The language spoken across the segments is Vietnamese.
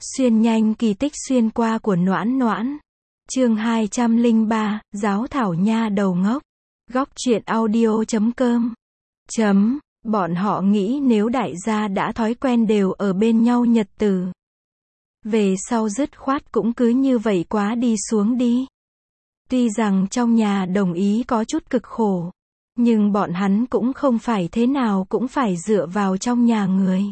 Xuyên nhanh kỳ tích xuyên qua của Noãn Noãn. Chương 203, Giáo thảo nha đầu ngốc. Góc truyện audio.com. Bọn họ nghĩ nếu đại gia đã thói quen đều ở bên nhau nhật từ, về sau dứt khoát cũng cứ như vậy quá đi xuống đi. Tuy rằng trong nhà đồng ý có chút cực khổ, nhưng bọn hắn cũng không phải thế nào cũng phải dựa vào trong nhà người.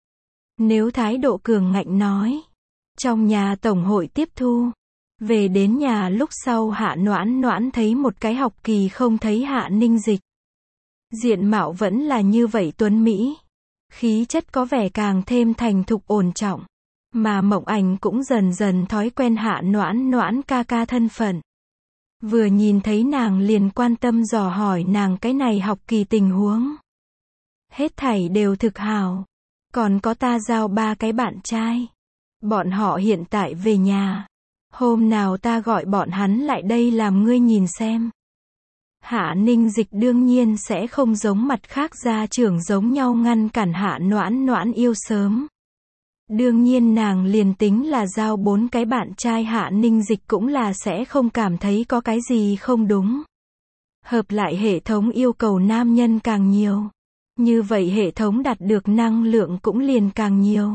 Nếu thái độ cường ngạnh nói, trong nhà tổng hội tiếp thu. Về đến nhà lúc sau Hạ Noãn Noãn thấy một cái học kỳ không thấy Hạ Ninh Dịch. Diện mạo vẫn là như vậy tuấn mỹ. Khí chất có vẻ càng thêm thành thục ổn trọng. Mà Mộng Ảnh cũng dần dần thói quen Hạ Noãn Noãn ca ca thân phận. Vừa nhìn thấy nàng liền quan tâm dò hỏi nàng cái này học kỳ tình huống. Hết thảy đều thực hào. Còn có ta giao 3 cái bạn trai. Bọn họ hiện tại về nhà. Hôm nào ta gọi bọn hắn lại đây làm ngươi nhìn xem. Hạ Ninh Dịch đương nhiên sẽ không giống mặt khác gia trưởng giống nhau ngăn cản Hạ Noãn Noãn yêu sớm. Đương nhiên nàng liền tính là giao 4 cái bạn trai Hạ Ninh Dịch cũng là sẽ không cảm thấy có cái gì không đúng. Hợp lại hệ thống yêu cầu nam nhân càng nhiều. Như vậy hệ thống đạt được năng lượng cũng liền càng nhiều.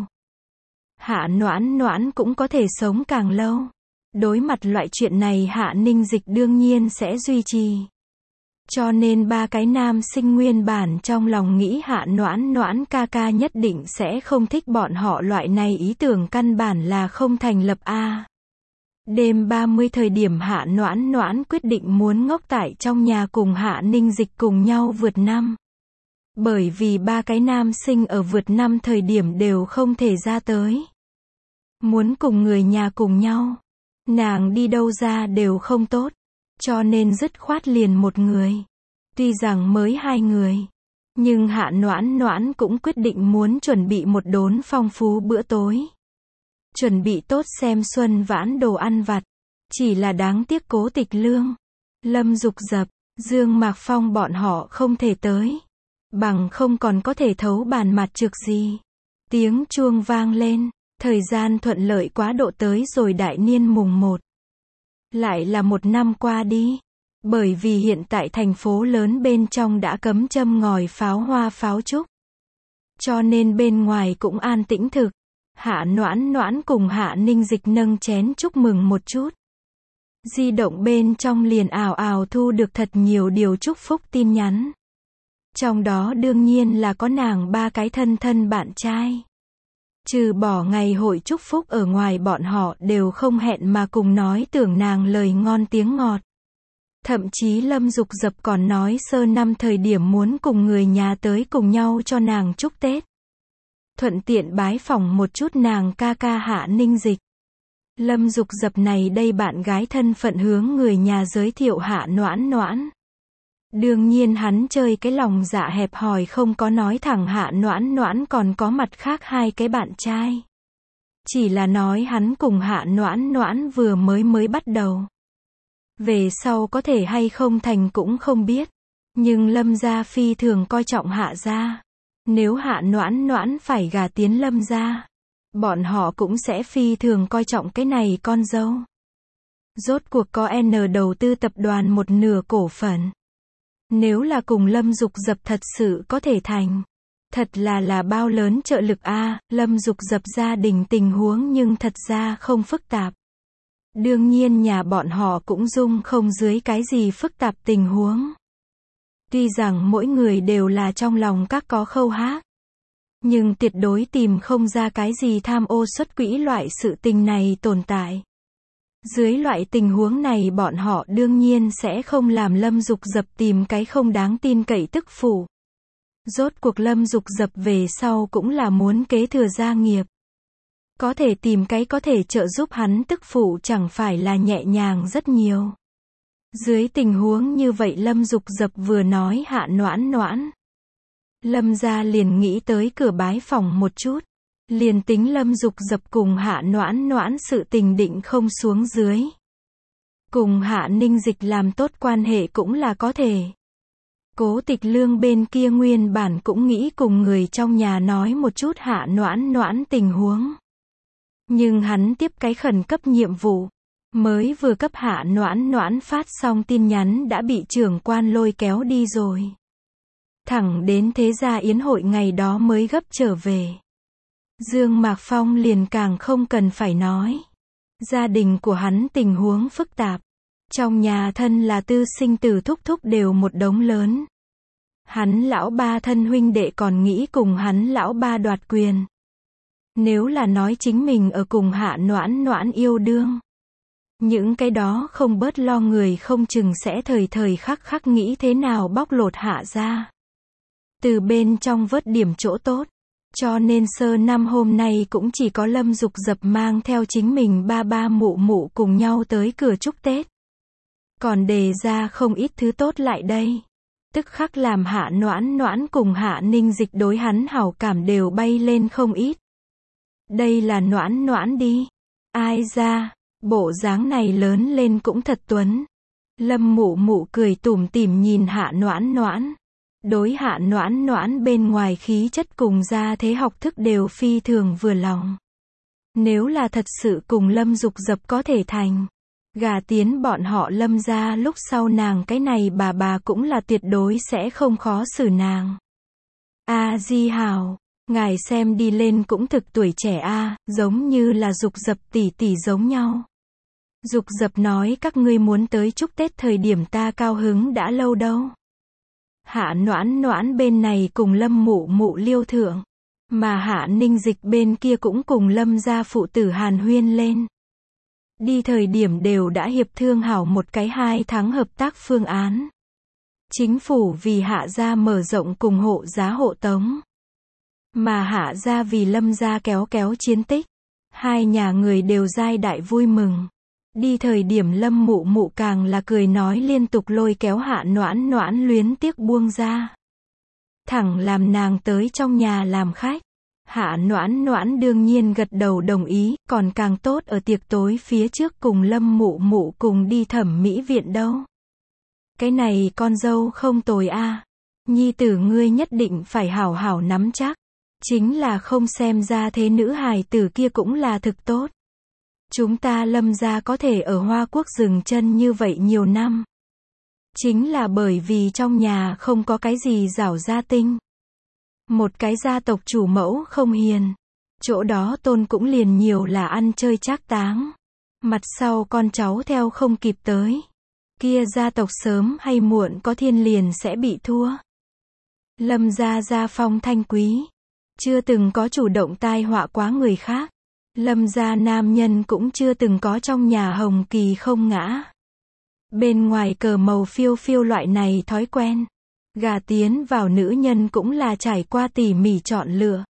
Hạ Noãn Noãn cũng có thể sống càng lâu. Đối mặt loại chuyện này Hạ Ninh Dịch đương nhiên sẽ duy trì. Cho nên 3 cái nam sinh nguyên bản trong lòng nghĩ Hạ Noãn Noãn ca ca nhất định sẽ không thích bọn họ, loại này ý tưởng căn bản là không thành lập a. Đêm 30 thời điểm Hạ Noãn Noãn quyết định muốn ngốc tại trong nhà cùng Hạ Ninh Dịch cùng nhau vượt năm. Bởi vì 3 cái nam sinh ở vượt năm thời điểm đều không thể ra tới. Muốn cùng người nhà cùng nhau. Nàng đi đâu ra đều không tốt. Cho nên dứt khoát liền một người. Tuy rằng mới 2 người. Nhưng Hạ Noãn Noãn cũng quyết định muốn chuẩn bị một đốn phong phú bữa tối. Chuẩn bị tốt xem xuân vãn đồ ăn vặt. Chỉ là đáng tiếc Cố Tịch Lương, Lâm Dục Dập, Dương Mạc Phong bọn họ không thể tới. Bằng không còn có thể thấu bàn mặt trược gì. Tiếng chuông vang lên. Thời gian thuận lợi quá độ tới rồi đại niên mùng 1. Lại là một năm qua đi. Bởi vì hiện tại thành phố lớn bên trong đã cấm châm ngòi pháo hoa pháo trúc. Cho nên bên ngoài cũng an tĩnh thực. Hạ Noãn Noãn cùng Hạ Ninh Dịch nâng chén chúc mừng một chút. Di động bên trong liền ào ào thu được thật nhiều điều chúc phúc tin nhắn. Trong đó đương nhiên là có nàng 3 cái thân thân bạn trai. Trừ bỏ ngày hội chúc phúc ở ngoài bọn họ đều không hẹn mà cùng nói tưởng nàng lời ngon tiếng ngọt. Thậm chí Lâm Dục Dập còn nói sơ năm thời điểm muốn cùng người nhà tới cùng nhau cho nàng chúc Tết. Thuận tiện bái phỏng một chút nàng ca ca Hạ Ninh Dịch. Lâm Dục Dập này đây bạn gái thân phận hướng người nhà giới thiệu Hạ Noãn Noãn. Đương nhiên hắn chơi cái lòng dạ hẹp hòi không có nói thẳng Hạ Noãn Noãn còn có mặt khác 2 cái bạn trai. Chỉ là nói hắn cùng Hạ Noãn Noãn vừa mới bắt đầu. Về sau có thể hay không thành cũng không biết. Nhưng Lâm gia phi thường coi trọng Hạ gia. Nếu Hạ Noãn Noãn phải gả tiến Lâm gia, bọn họ cũng sẽ phi thường coi trọng cái này con dâu. Rốt cuộc có N đầu tư tập đoàn một nửa cổ phần. Nếu là cùng Lâm Dục Dập thật sự có thể thành. Thật là bao lớn trợ lực a. Lâm Dục Dập gia đình tình huống nhưng thật ra không phức tạp. Đương nhiên nhà bọn họ cũng dung không dưới cái gì phức tạp tình huống. Tuy rằng mỗi người đều là trong lòng các có khâu hát. Nhưng tuyệt đối tìm không ra cái gì tham ô xuất quỹ loại sự tình này tồn tại. Dưới loại tình huống này bọn họ đương nhiên sẽ không làm Lâm Dục Dập tìm cái không đáng tin cậy tức phụ. Rốt cuộc Lâm Dục Dập về sau cũng là muốn kế thừa gia nghiệp. Có thể tìm cái có thể trợ giúp hắn tức phụ chẳng phải là nhẹ nhàng rất nhiều. Dưới tình huống như vậy Lâm Dục Dập vừa nói Hạ Noãn Noãn. Lâm gia liền nghĩ tới cửa bái phỏng một chút. Liền tính Lâm Dục Dập cùng Hạ Noãn Noãn sự tình định không xuống dưới. Cùng Hạ Ninh Dịch làm tốt quan hệ cũng là có thể. Cố Tịch Lương bên kia nguyên bản cũng nghĩ cùng người trong nhà nói một chút Hạ Noãn Noãn tình huống. Nhưng hắn tiếp cái khẩn cấp nhiệm vụ. Mới vừa cấp Hạ Noãn Noãn phát xong tin nhắn đã bị trưởng quan lôi kéo đi rồi. Thẳng đến thế gia yến hội ngày đó mới gấp trở về. Dương Mạc Phong liền càng không cần phải nói. Gia đình của hắn tình huống phức tạp. Trong nhà thân là tư sinh tử thúc thúc đều một đống lớn. Hắn lão ba thân huynh đệ còn nghĩ cùng hắn lão ba đoạt quyền. Nếu là nói chính mình ở cùng Hạ Noãn Noãn yêu đương. Những cái đó không bớt lo người không chừng sẽ thời thời khắc khắc nghĩ thế nào bóc lột Hạ ra. Từ bên trong vớt điểm chỗ tốt. Cho nên sơ năm hôm nay cũng chỉ có Lâm Dục Dập mang theo chính mình ba ba mụ mụ cùng nhau tới cửa chúc Tết. Còn đề ra không ít thứ tốt lại đây. Tức khắc làm Hạ Noãn Noãn cùng Hạ Ninh Dịch đối hắn hảo cảm đều bay lên không ít. Đây là Noãn Noãn đi. Ai ra, bộ dáng này lớn lên cũng thật tuấn. Lâm mụ mụ cười tủm tỉm nhìn Hạ Noãn Noãn. Đối Hạ Noãn Noãn bên ngoài khí chất cùng ra thế học thức đều phi thường vừa lòng. Nếu là thật sự cùng Lâm Dục Dập có thể thành, gả tiến bọn họ Lâm ra lúc sau nàng cái này bà cũng là tuyệt đối sẽ không khó xử nàng. A Di Hào, ngài xem đi lên cũng thực tuổi trẻ a, giống như là Dục Dập tỷ tỷ giống nhau. Dục Dập nói các ngươi muốn tới chúc Tết thời điểm ta cao hứng đã lâu đâu. Hạ Noãn Noãn bên này cùng Lâm mụ mụ liêu thượng, mà Hạ Ninh Dịch bên kia cũng cùng Lâm gia phụ tử hàn huyên lên. Đi thời điểm đều đã hiệp thương hảo một cái 2 tháng hợp tác phương án. Chính phủ vì Hạ gia mở rộng cùng hộ giá hộ tống. Mà Hạ gia vì Lâm gia kéo chiến tích. Hai nhà người đều giai đại vui mừng. Đi thời điểm Lâm mụ mụ càng là cười nói liên tục lôi kéo Hạ Noãn Noãn luyến tiếc buông ra. Thẳng làm nàng tới trong nhà làm khách. Hạ Noãn Noãn đương nhiên gật đầu đồng ý, còn càng tốt ở tiệc tối phía trước cùng Lâm mụ mụ cùng đi thẩm mỹ viện đâu. Cái này con dâu không tồi a. Nhi tử ngươi nhất định phải hảo hảo nắm chắc. Chính là không xem ra thế nữ hài tử kia cũng là thực tốt. Chúng ta Lâm gia có thể ở Hoa Quốc dừng chân như vậy nhiều năm. Chính là bởi vì trong nhà không có cái gì giảo gia tinh. Một cái gia tộc chủ mẫu không hiền. Chỗ đó tôn cũng liền nhiều là ăn chơi trác táng. Mặt sau con cháu theo không kịp tới. Kia gia tộc sớm hay muộn có thiên liền sẽ bị thua. Lâm gia gia phong thanh quý. Chưa từng có chủ động tai họa quá người khác. Lâm gia nam nhân cũng chưa từng có trong nhà hồng kỳ không ngã. Bên ngoài cờ màu phiêu phiêu loại này thói quen. Gà tiến vào nữ nhân cũng là trải qua tỉ mỉ chọn lựa.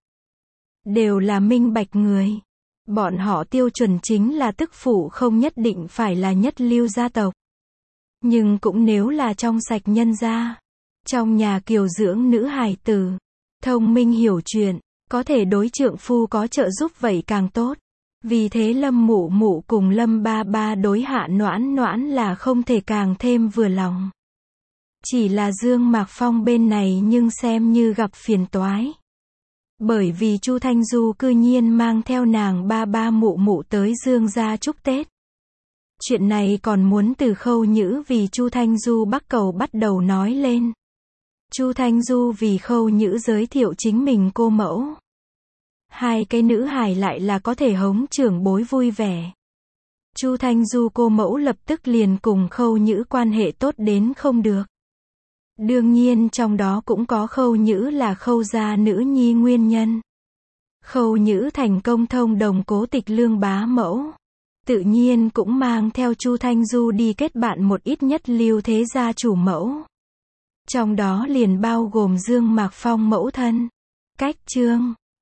Đều là minh bạch người. Bọn họ tiêu chuẩn chính là tức phụ không nhất định phải là nhất lưu gia tộc. Nhưng cũng nếu là trong sạch nhân gia. Trong nhà kiều dưỡng nữ hài tử. Thông minh hiểu chuyện. Có thể đối trượng phu có trợ giúp vậy càng tốt. Vì thế Lâm mụ mụ cùng Lâm ba ba đối Hạ Noãn Noãn là không thể càng thêm vừa lòng. Chỉ là Dương Mạc Phong bên này nhưng xem như gặp phiền toái. Bởi vì Chu Thanh Du cư nhiên mang theo nàng ba ba mụ mụ tới Dương gia chúc Tết. Chuyện này còn muốn từ Khâu Nhữ vì Chu Thanh Du bắc cầu bắt đầu nói lên. Chu Thanh Du vì Khâu Nhữ giới thiệu chính mình cô mẫu. Hai cái nữ hài lại là có thể hống trưởng bối vui vẻ. Chu Thanh Du cô mẫu lập tức liền cùng Khâu Nhữ quan hệ tốt đến không được. Đương nhiên trong đó cũng có Khâu Nhữ là Khâu gia nữ nhi nguyên nhân. Khâu Nhữ thành công thông đồng Cố Tịch Lương bá mẫu. Tự nhiên cũng mang theo Chu Thanh Du đi kết bạn một ít nhất lưu thế gia chủ mẫu. Trong đó liền bao gồm Dương Mạc Phong mẫu thân. Cách chương